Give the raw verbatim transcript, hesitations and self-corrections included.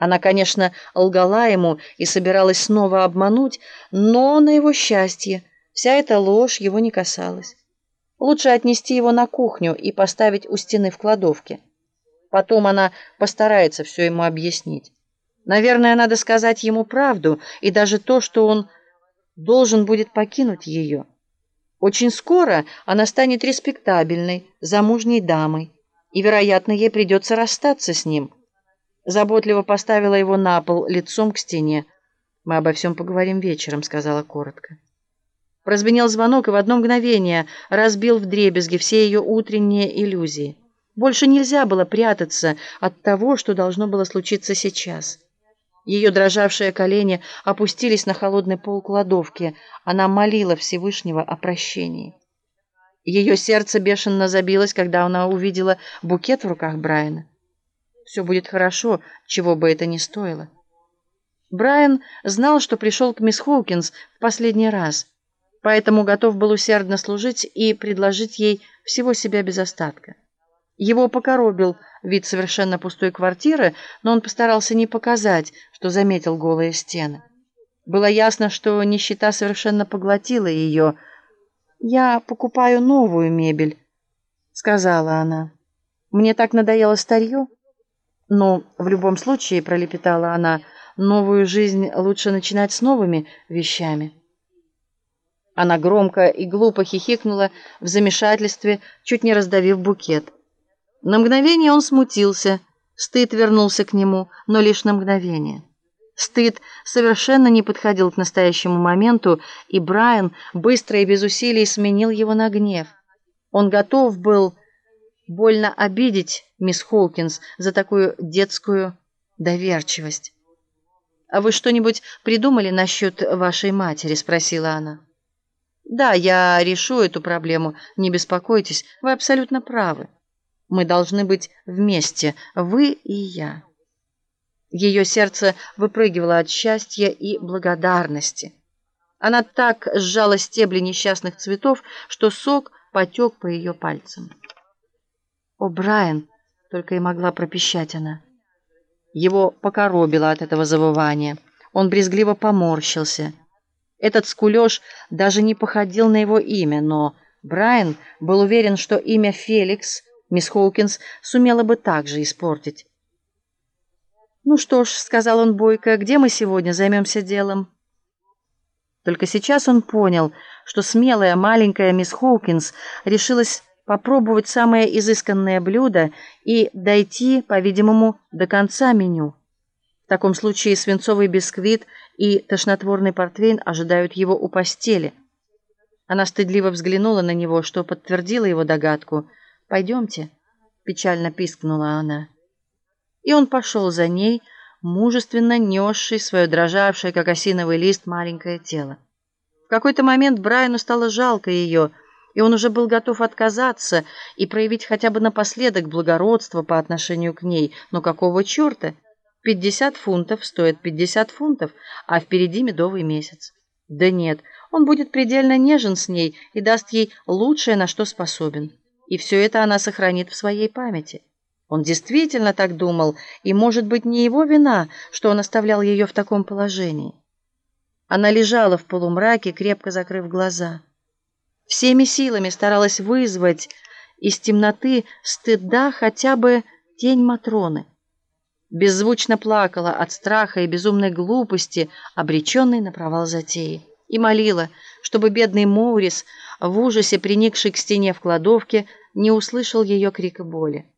Она, конечно, лгала ему и собиралась снова обмануть, но, на его счастье, вся эта ложь его не касалась. Лучше отнести его на кухню и поставить у стены в кладовке. Потом она постарается все ему объяснить. Наверное, надо сказать ему правду, и даже то, что он должен будет покинуть ее. Очень скоро она станет респектабельной, замужней дамой, и, вероятно, ей придется расстаться с ним. Заботливо поставила его на пол, лицом к стене. «Мы обо всем поговорим вечером», — сказала коротко. Прозвенел звонок и в одно мгновение разбил вдребезги все ее утренние иллюзии. Больше нельзя было прятаться от того, что должно было случиться сейчас. Ее дрожавшие колени опустились на холодный пол кладовки. Она молила Всевышнего о прощении. Ее сердце бешено забилось, когда она увидела букет в руках Брайана. Все будет хорошо, чего бы это ни стоило. Брайан знал, что пришел к мисс Хоукинс в последний раз, поэтому готов был усердно служить и предложить ей всего себя без остатка. Его покоробил вид совершенно пустой квартиры, но он постарался не показать, что заметил голые стены. Было ясно, что нищета совершенно поглотила ее. «Я покупаю новую мебель», — сказала она. «Мне так надоело старье». «Но в любом случае», — пролепетала она, — «новую жизнь лучше начинать с новыми вещами». Она громко и глупо хихикнула в замешательстве, чуть не раздавив букет. На мгновение он смутился, стыд вернулся к нему, но лишь на мгновение. Стыд совершенно не подходил к настоящему моменту, и Брайан быстро и без усилий сменил его на гнев. Он готов был больно обидеть мисс Хоукинс за такую детскую доверчивость. «А вы что-нибудь придумали насчет вашей матери?» — спросила она. «Да, я решу эту проблему, не беспокойтесь, вы абсолютно правы. Мы должны быть вместе, вы и я». Ее сердце выпрыгивало от счастья и благодарности. Она так сжала стебли несчастных цветов, что сок потек по ее пальцам. «О, Брайан!» — только и могла пропищать она. Его покоробило от этого завывания. Он брезгливо поморщился. Этот скулёж даже не походил на его имя, но Брайан был уверен, что имя Феликс мисс Хоукинс сумела бы также испортить. «Ну что ж», — сказал он бойко, — «где мы сегодня займемся делом?» Только сейчас он понял, что смелая маленькая мисс Хоукинс решилась попробовать самое изысканное блюдо и дойти, по-видимому, до конца меню. В таком случае свинцовый бисквит и тошнотворный портвейн ожидают его у постели. Она стыдливо взглянула на него, что подтвердило его догадку. «Пойдемте», — печально пискнула она. И он пошел за ней, мужественно несший свое дрожавшее, как осиновый лист, маленькое тело. В какой-то момент Брайану стало жалко ее, и он уже был готов отказаться и проявить хотя бы напоследок благородство по отношению к ней. Но какого черта? Пятьдесят фунтов стоит пятьдесят фунтов, а впереди медовый месяц. Да нет, он будет предельно нежен с ней и даст ей лучшее, на что способен. И все это она сохранит в своей памяти. Он действительно так думал, и, может быть, не его вина, что он оставлял ее в таком положении. Она лежала в полумраке, крепко закрыв глаза. Всеми силами старалась вызвать из темноты стыда хотя бы тень Матроны. Беззвучно плакала от страха и безумной глупости, обреченной на провал затеи, и молила, чтобы бедный Моурис, в ужасе приникший к стене в кладовке, не услышал ее крика боли.